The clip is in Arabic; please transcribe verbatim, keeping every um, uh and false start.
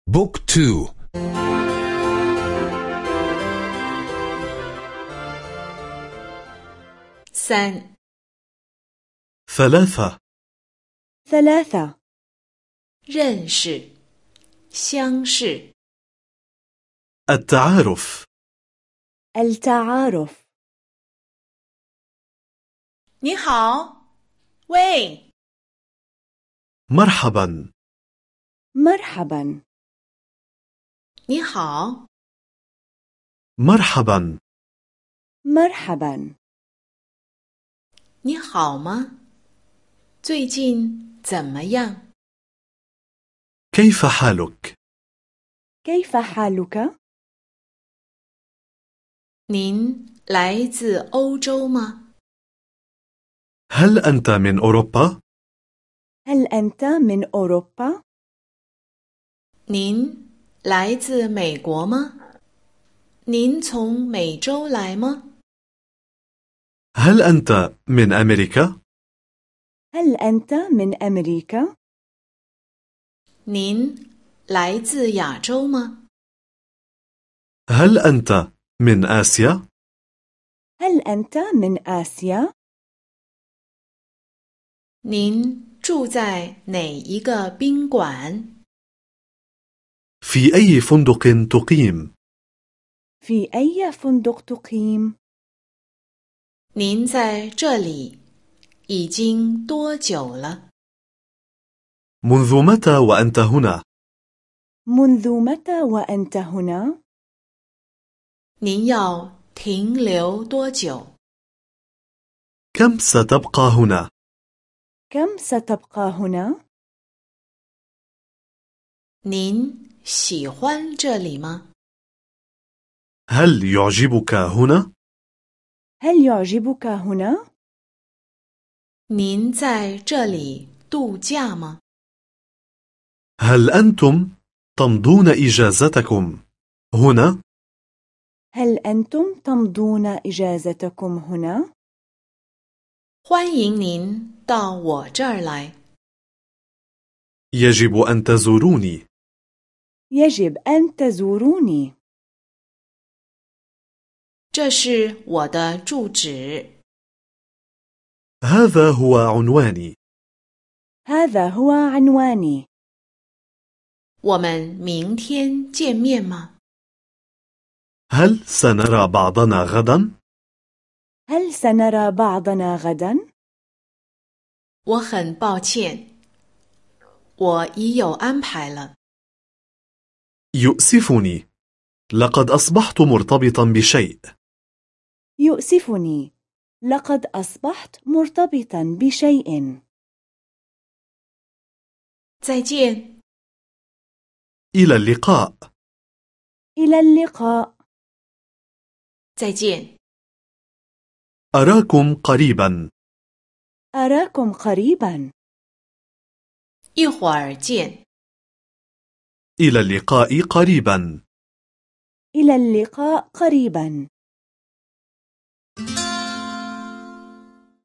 بوك تو. سان ثلاثة ثلاثة 认识相识 التعارف التعارف 你好喂 مرحبا مرحبا 你好 مرحبا مرحبا 你好吗最近怎么样 كيف حالك؟ كيف حالك؟ 您来自欧洲吗 هل أنت من أوروبا؟ هل أنت من أوروبا؟ 您来自美国吗您从美洲来吗 هل أنت من أمريكا؟ هل أنت من أمريكا؟ 您来自亚洲吗 هل أنت من آسيا؟ هل أنت من آسيا؟ 您住在哪一个宾馆 في أي فندق تقيم؟ في أي فندق تقيم؟ 您在这里已经多久了 منذ متى وأنت هنا؟ منذ متى وأنت هنا؟ 您要停留多久 كم ستبقى هنا؟ كم ستبقى هنا؟ 您喜欢这里吗 هل يعجبك هنا؟ هل يعجبك هنا؟ 您在这里度假吗 هل أنتم تمضون إجازتكم هنا؟ هل أنتم تمضون إجازتكم هنا؟ 欢迎您到我这儿来 يجب أن تزوروني. يجب أن تزوروني. 这是我的住址 هذا هو عنواني. هذا هو عنواني. 我们明天见面吗 هل سنرى بعضنا غدا؟ هل سنرى بعضنا غدا؟ 我很抱歉我已有安排了 يؤسفني، لقد أصبحت مرتبطا بشيء. يؤسفني، لقد أصبحت مرتبطا بشيء. 再见 إلى اللقاء. إلى اللقاء. 再见 أراكم قريبا. أراكم قريبا. 一会儿见 إلى اللقاء قريبا. إلى اللقاء قريبا.